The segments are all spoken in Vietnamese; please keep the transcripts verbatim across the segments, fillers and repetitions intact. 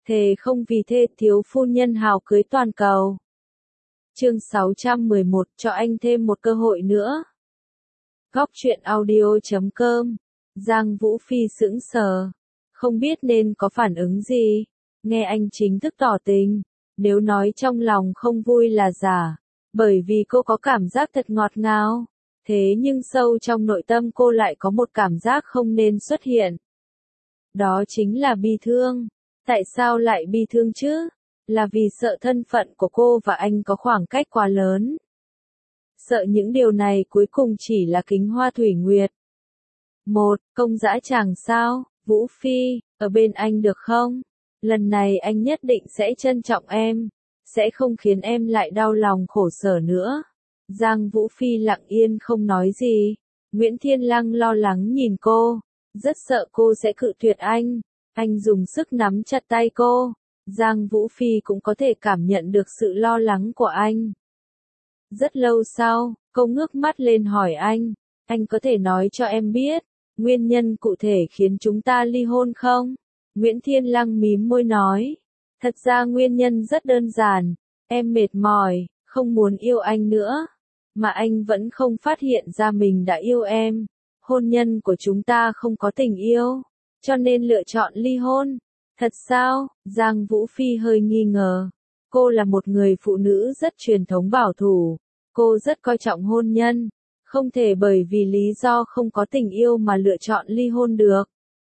thề không vì thê thiếu phu nhân hào cưới toàn cầu. Chương sáu trăm mười một, cho anh thêm một cơ hội nữa. Góc truyện audio chấm com. Giang Vũ Phi sững sờ, không biết nên có phản ứng gì. Nghe anh chính thức tỏ tình, nếu nói trong lòng không vui là giả, bởi vì cô có cảm giác thật ngọt ngào. Thế nhưng sâu trong nội tâm cô lại có một cảm giác không nên xuất hiện. Đó chính là bi thương. Tại sao lại bi thương chứ? Là vì sợ thân phận của cô và anh có khoảng cách quá lớn. Sợ những điều này cuối cùng chỉ là kính hoa thủy nguyệt. Một, công dã tràng sao? Vũ Phi, ở bên anh được không? Lần này anh nhất định sẽ trân trọng em, sẽ không khiến em lại đau lòng khổ sở nữa. Giang Vũ Phi lặng yên không nói gì. Nguyễn Thiên Lăng lo lắng nhìn cô, rất sợ cô sẽ cự tuyệt anh. Anh dùng sức nắm chặt tay cô. Giang Vũ Phi cũng có thể cảm nhận được sự lo lắng của anh. Rất lâu sau, cô ngước mắt lên hỏi anh, anh có thể nói cho em biết, nguyên nhân cụ thể khiến chúng ta ly hôn không? Nguyễn Thiên Lăng mím môi nói, thật ra nguyên nhân rất đơn giản, em mệt mỏi, không muốn yêu anh nữa, mà anh vẫn không phát hiện ra mình đã yêu em. Hôn nhân của chúng ta không có tình yêu, cho nên lựa chọn ly hôn. Thật sao? Giang Vũ Phi hơi nghi ngờ. Cô là một người phụ nữ rất truyền thống bảo thủ. Cô rất coi trọng hôn nhân. Không thể bởi vì lý do không có tình yêu mà lựa chọn ly hôn được.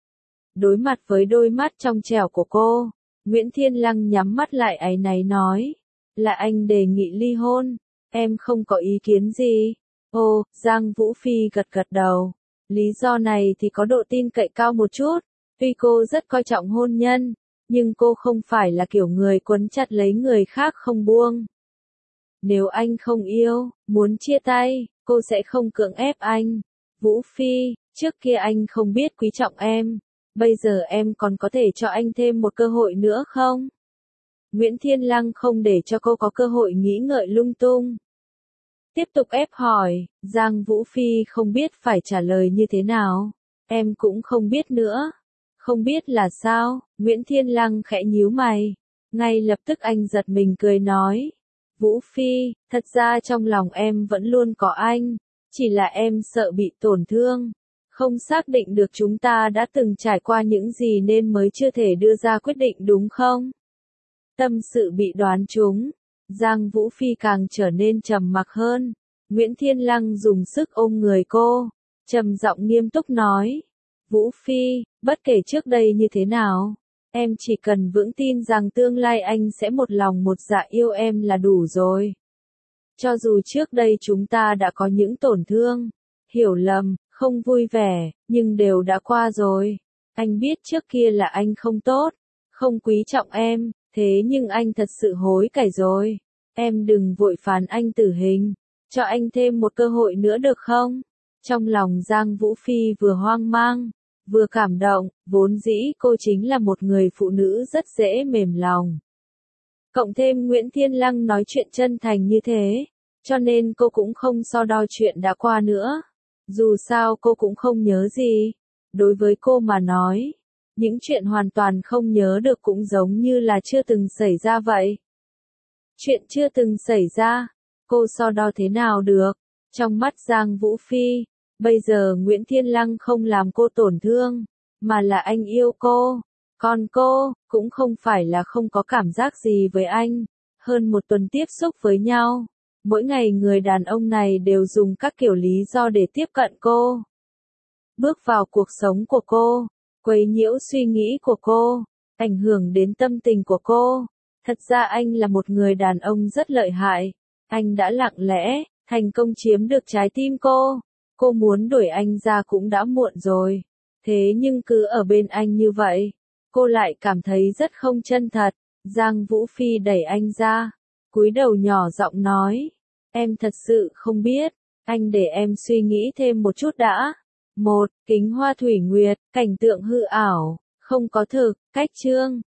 Đối mặt với đôi mắt trong trẻo của cô, Nguyễn Thiên Lăng nhắm mắt lại áy náy nói. Là anh đề nghị ly hôn. Em không có ý kiến gì. Ồ, Giang Vũ Phi gật gật đầu. Lý do này thì có độ tin cậy cao một chút. Tuy cô rất coi trọng hôn nhân, nhưng cô không phải là kiểu người quấn chặt lấy người khác không buông. Nếu anh không yêu, muốn chia tay, cô sẽ không cưỡng ép anh. Vũ Phi, trước kia anh không biết quý trọng em, bây giờ em còn có thể cho anh thêm một cơ hội nữa không? Nguyễn Thiên Lăng không để cho cô có cơ hội nghĩ ngợi lung tung. Tiếp tục ép hỏi, Giang Vũ Phi không biết phải trả lời như thế nào. Em cũng không biết nữa. Không biết là sao? Nguyễn Thiên Lăng khẽ nhíu mày. Ngay lập tức anh giật mình cười nói. Vũ Phi, thật ra trong lòng em vẫn luôn có anh. Chỉ là em sợ bị tổn thương. Không xác định được chúng ta đã từng trải qua những gì nên mới chưa thể đưa ra quyết định đúng không? Tâm sự bị đoán trúng. Giang Vũ Phi càng trở nên trầm mặc hơn. Nguyễn Thiên Lăng dùng sức ôm người cô. Trầm giọng nghiêm túc nói. Vũ Phi, bất kể trước đây như thế nào, em chỉ cần vững tin rằng tương lai anh sẽ một lòng một dạ yêu em là đủ rồi. Cho dù trước đây chúng ta đã có những tổn thương, hiểu lầm, không vui vẻ, nhưng đều đã qua rồi. Anh biết trước kia là anh không tốt, không quý trọng em, thế nhưng anh thật sự hối cải rồi. Em đừng vội phán anh tử hình, cho anh thêm một cơ hội nữa được không? Trong lòng Giang Vũ Phi vừa hoang mang, vừa cảm động, vốn dĩ cô chính là một người phụ nữ rất dễ mềm lòng. Cộng thêm Nguyễn Thiên Lăng nói chuyện chân thành như thế, cho nên cô cũng không so đo chuyện đã qua nữa. Dù sao cô cũng không nhớ gì. Đối với cô mà nói, những chuyện hoàn toàn không nhớ được cũng giống như là chưa từng xảy ra vậy. Chuyện chưa từng xảy ra, cô so đo thế nào được? Trong mắt Giang Vũ Phi, bây giờ Nguyễn Thiên Lăng không làm cô tổn thương, mà là anh yêu cô. Còn cô, cũng không phải là không có cảm giác gì với anh. Hơn một tuần tiếp xúc với nhau, mỗi ngày người đàn ông này đều dùng các kiểu lý do để tiếp cận cô. Bước vào cuộc sống của cô, quấy nhiễu suy nghĩ của cô, ảnh hưởng đến tâm tình của cô. Thật ra anh là một người đàn ông rất lợi hại. Anh đã lặng lẽ, thành công chiếm được trái tim cô. Cô muốn đuổi anh ra cũng đã muộn rồi. Thế nhưng cứ ở bên anh như vậy, cô lại cảm thấy rất không chân thật. Giang Vũ Phi đẩy anh ra, cúi đầu nhỏ giọng nói. Em thật sự không biết, anh để em suy nghĩ thêm một chút đã. Một, kính hoa thủy nguyệt, cảnh tượng hư ảo, không có thực, cách chương.